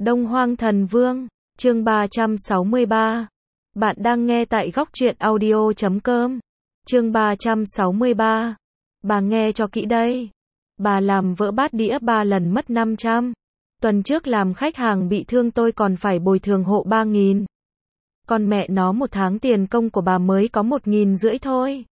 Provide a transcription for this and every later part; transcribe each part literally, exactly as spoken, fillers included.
Đông Hoang Thần Vương, chương ba trăm sáu mươi ba. Bạn đang nghe tại góc truyện audio chấm com. Chương ba trăm sáu mươi ba. Bà nghe cho kỹ đây. Bà làm vỡ bát đĩa ba lần mất năm trăm. Tuần trước làm khách hàng bị thương tôi còn phải bồi thường hộ ba nghìn. Còn mẹ nó một tháng tiền công của bà mới có một nghìn rưỡi thôi.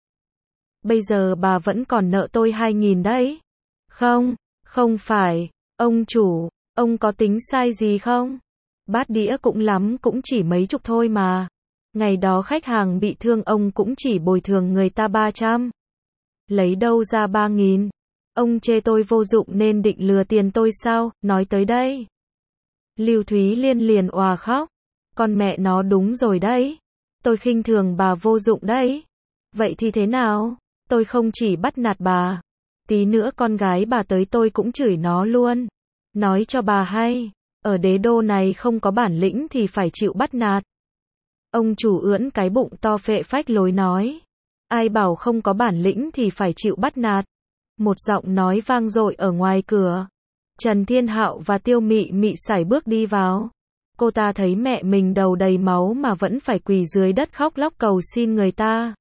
Bây giờ bà vẫn còn nợ tôi hai nghìn đấy. Không, không phải, ông chủ, ông có tính sai gì không? Bát đĩa cũng lắm cũng chỉ mấy chục thôi mà. Ngày đó khách hàng bị thương ông cũng chỉ bồi thường người ta ba trăm. Lấy đâu ra ba nghìn? Ông chê tôi vô dụng nên định lừa tiền tôi sao? Nói tới đây. Lưu Thúy Liên liền òa khóc. Con mẹ nó đúng rồi đấy. Tôi khinh thường bà vô dụng đấy. Vậy thì thế nào? Tôi không chỉ bắt nạt bà. Tí nữa con gái bà tới tôi cũng chửi nó luôn. Nói cho bà hay. Ở đế đô này không có bản lĩnh thì phải chịu bắt nạt. Ông chủ ưỡn cái bụng to phệ phách lối nói. Ai bảo không có bản lĩnh thì phải chịu bắt nạt. Một giọng nói vang dội ở ngoài cửa. Trần Thiên Hạo và Tiêu Mị Mị sải bước đi vào. Cô ta thấy mẹ mình đầu đầy máu mà vẫn phải quỳ dưới đất khóc lóc cầu xin người ta.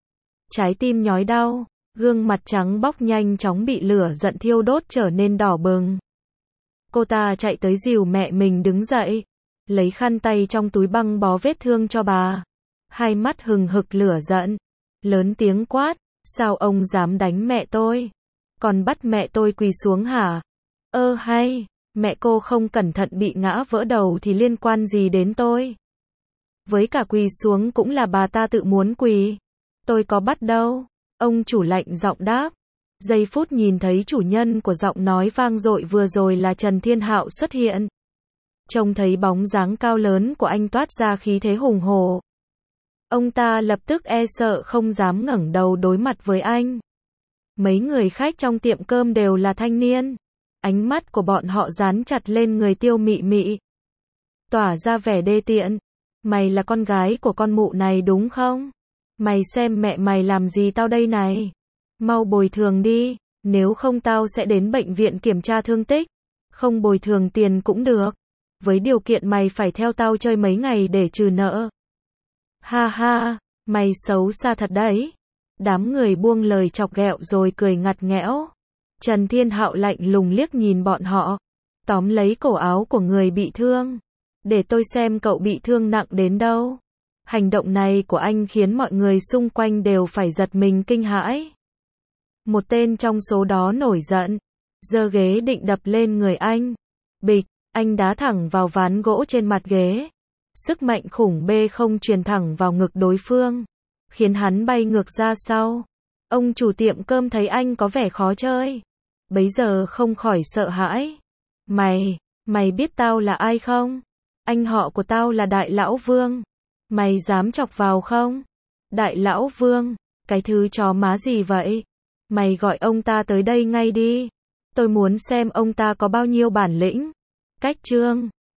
Trái tim nhói đau, gương mặt trắng bóc nhanh chóng bị lửa giận thiêu đốt trở nên đỏ bừng. Cô ta chạy tới dìu mẹ mình đứng dậy, lấy khăn tay trong túi băng bó vết thương cho bà. Hai mắt hừng hực lửa giận, lớn tiếng quát, sao ông dám đánh mẹ tôi? Còn bắt mẹ tôi quỳ xuống hả? Ơ hay, mẹ cô không cẩn thận bị ngã vỡ đầu thì liên quan gì đến tôi? Với cả quỳ xuống cũng là bà ta tự muốn quỳ. Tôi có bắt đâu. Ông chủ lạnh giọng đáp. Giây phút nhìn thấy chủ nhân của giọng nói vang dội vừa rồi là Trần Thiên Hạo xuất hiện. Trông thấy bóng dáng cao lớn của anh toát ra khí thế hùng hổ. Ông ta lập tức e sợ không dám ngẩng đầu đối mặt với anh. Mấy người khách trong tiệm cơm đều là thanh niên. Ánh mắt của bọn họ dán chặt lên người Tiêu Mị Mị. Tỏa ra vẻ đê tiện. Mày là con gái của con mụ này đúng không? Mày xem mẹ mày làm gì tao đây này? Mau bồi thường đi, nếu không tao sẽ đến bệnh viện kiểm tra thương tích. Không bồi thường tiền cũng được. Với điều kiện mày phải theo tao chơi mấy ngày để trừ nợ. Ha ha, mày xấu xa thật đấy. Đám người buông lời chọc ghẹo rồi cười ngặt nghẽo. Trần Thiên Hạo lạnh lùng liếc nhìn bọn họ. Tóm lấy cổ áo của người bị thương. Để tôi xem cậu bị thương nặng đến đâu. Hành động này của anh khiến mọi người xung quanh đều phải giật mình kinh hãi. Một tên trong số đó nổi giận, giơ ghế định đập lên người anh. Bịch, anh đá thẳng vào ván gỗ trên mặt ghế. Sức mạnh khủng bê không truyền thẳng vào ngực đối phương, khiến hắn bay ngược ra sau. Ông chủ tiệm cơm thấy anh có vẻ khó chơi, bấy giờ không khỏi sợ hãi. Mày, mày biết tao là ai không? Anh họ của tao là Đại Lão Vương. Mày dám chọc vào không? Đại Lão Vương, cái thứ chó má gì vậy? Mày gọi ông ta tới đây ngay đi. Tôi muốn xem ông ta có bao nhiêu bản lĩnh. Cách chương